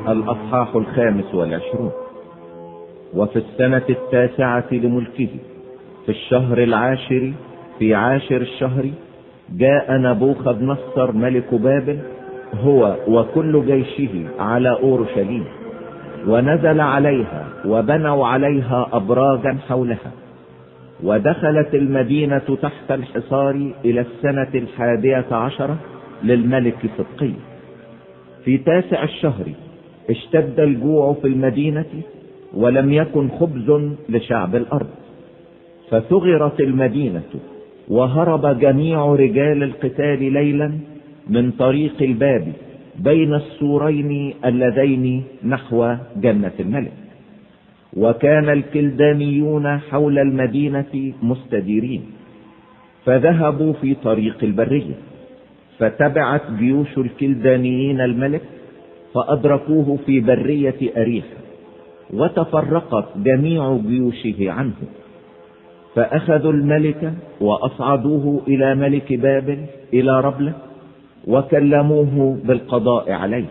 الأصحاح 25. وفي السنة 9 لملكه في الشهر 10 في 10 الشهر جاء نبوخذ نصر ملك بابل هو وكل جيشه على أورشليم، ونزل عليها وبنوا عليها أبراجا حولها، ودخلت المدينة تحت الحصار إلى السنة 11 للملك صدقي. في 9 الشهر اشتد الجوع في المدينة، ولم يكن خبز لشعب الأرض، فثغرت المدينة، وهرب جميع رجال القتال ليلا من طريق الباب بين السورين اللذين نحو جنة الملك. وكان الكلدانيون حول المدينة مستديرين، فذهبوا في طريق البرية، فتبعت جيوش الكلدانيين الملك فأدركوه في برية أريحة، وتفرقت جميع جيوشه عنه، فأخذوا الملك وأصعدوه إلى ملك بابل إلى ربلة، وكلموه بالقضاء عليه،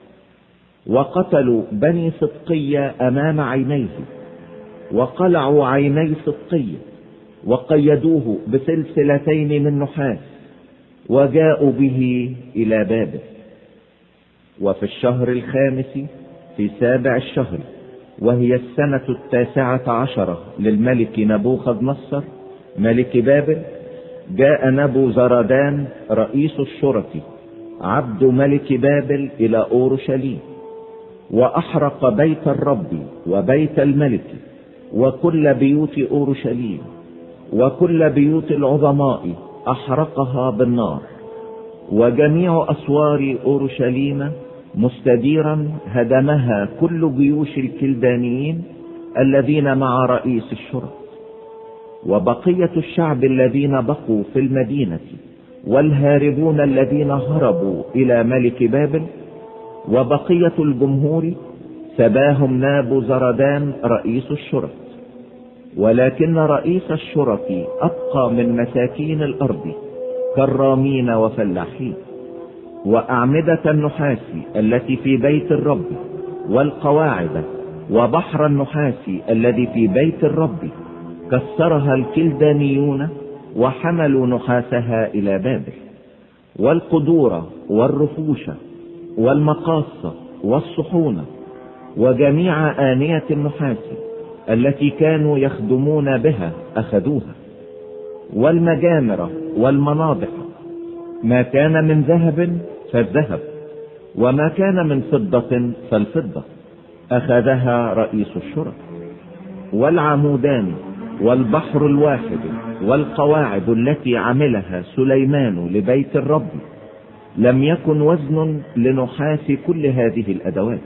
وقتلوا بني صدقي أمام عينيه، وقلعوا عيني صدقي، وقيدوه بسلسلتين من نحاس، وجاءوا به إلى بابل. وفي الشهر 5 في 7 الشهر، وهي السنة 19 للملك نبوخذ نصر ملك بابل، جاء نبوزردان رئيس الشرطة عبد ملك بابل إلى أورشليم، وأحرق بيت الرب وبيت الملك وكل بيوت أورشليم وكل بيوت العظماء أحرقها بالنار، وجميع أسوار أورشليم مستديرا هدمها كل جيوش الكلدانيين الذين مع رئيس الشرطة. وبقية الشعب الذين بقوا في المدينة والهاربون الذين هربوا إلى ملك بابل وبقية الجمهور سباهم نابوزردان رئيس الشرط. ولكن رئيس الشرط أبقى من مساكين الأرض كرامين وفلاحين، وأعمدة النحاس التي في بيت الرب والقواعد وبحر النحاس الذي في بيت الرب كسرها الكلدانيون وحملوا نحاسها إلى بابل، والقدور والرفوش والمقاص والصحون وجميع آنية النحاس التي كانوا يخدمون بها أخذوها، والمجامر والمناضح، ما كان من ذهب فالذهب، وما كان من فضة فالفضة أخذها رئيس الشرطة. والعمودان والبحر الواحد والقواعد التي عملها سليمان لبيت الرب لم يكن وزن لنحاس كل هذه الأدوات.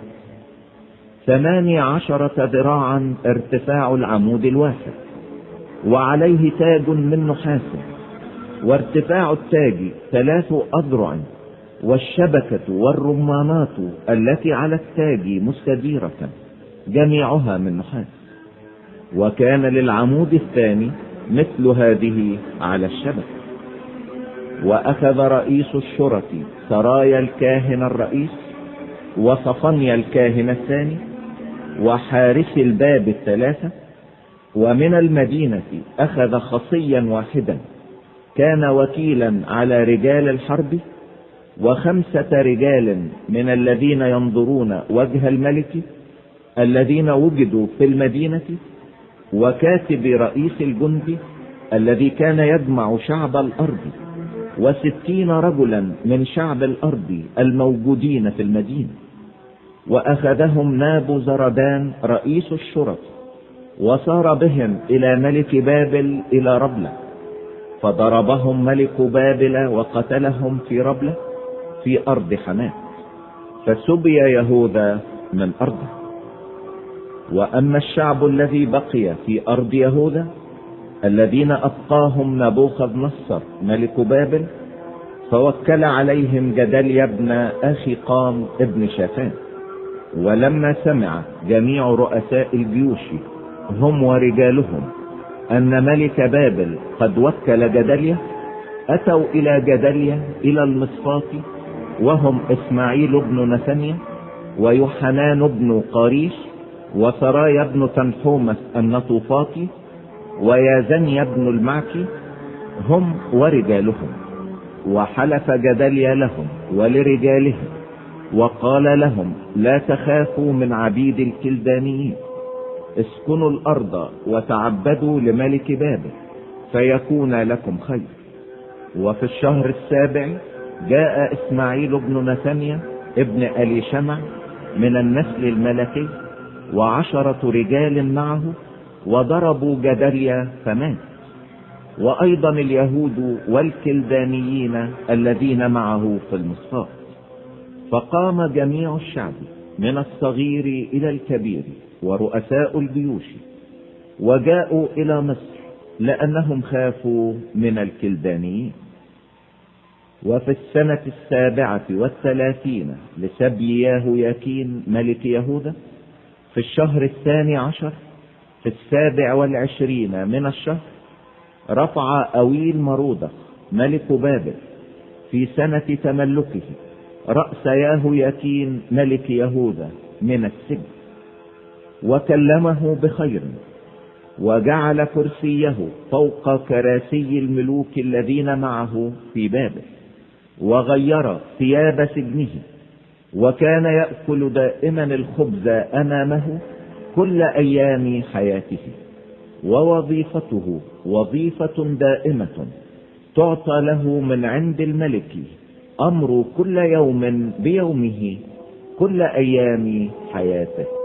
18 ذراعا ارتفاع العمود الواحد، وعليه تاج من نحاس، وارتفاع التاج 3 أذرع، والشبكة والرمانات التي على التاج مستديرة جميعها من نحاس. وكان للعمود الثاني مثل هذه على الشبكة. وأخذ رئيس الشرط سرايا الكاهن الرئيس وصفنيا الكاهن الثاني وحارس الباب 3، ومن المدينة أخذ خصيا واحدا كان وكيلا على رجال الحرب، و5 رجال من الذين ينظرون وجه الملك الذين وجدوا في المدينة، وكاتب رئيس الجند الذي كان يجمع شعب الأرض، 60 رجلا من شعب الأرض الموجودين في المدينة. وأخذهم نابوزردان رئيس الشرط وصار بهم إلى ملك بابل إلى ربلة، فضربهم ملك بابل وقتلهم في ربلة في أرض حماه، فسبي يهوذا من أرضه. وأما الشعب الذي بقي في أرض يهوذا الذين أبقاهم نبوخذ نصر ملك بابل، فوكل عليهم جدليا ابن أخي قام ابن شافان. ولما سمع جميع رؤساء الجيوش هم ورجالهم أن ملك بابل قد وكل جدليا، أتوا إلى جدليا إلى المصفاة، وهم إسماعيل بن نثنيا ويوحنان بن قاريش، وسرايا بن تنحومس النطوفاطي، ويازنيا بن المعكي، هم ورجالهم. وحلف جدليا لهم ولرجالهم وقال لهم: لا تخافوا من عبيد الكلدانيين، اسكنوا الأرض وتعبدوا لملك بابل فيكون لكم خير. وفي الشهر السابع جاء إسماعيل بن نثنيا ابن أليشمع من النسل الملكي 10 رجال معه، وضربوا جدليا فمات، وأيضا اليهود والكلدانيين الذين معه في المصفات. فقام جميع الشعب من الصغير إلى الكبير ورؤساء الجيوش، وجاءوا إلى مصر لأنهم خافوا من الكلدانيين. وفي السنة 37 لسبي يهوياكين ملك يهوذا، في الشهر 12 في 27 من الشهر، رفع أويل مرودخ ملك بابل في سنة تملكه رأس يهوياكين ملك يهوذا من السجن، وكلمه بخير، وجعل كرسيه فوق كراسي الملوك الذين معه في بابل، وغير ثياب سجنه، وكان يأكل دائما الخبز أمامه كل أيام حياته. ووظيفته وظيفة دائمة تعطى له من عند الملك، أمر كل يوم بيومه كل أيام حياته.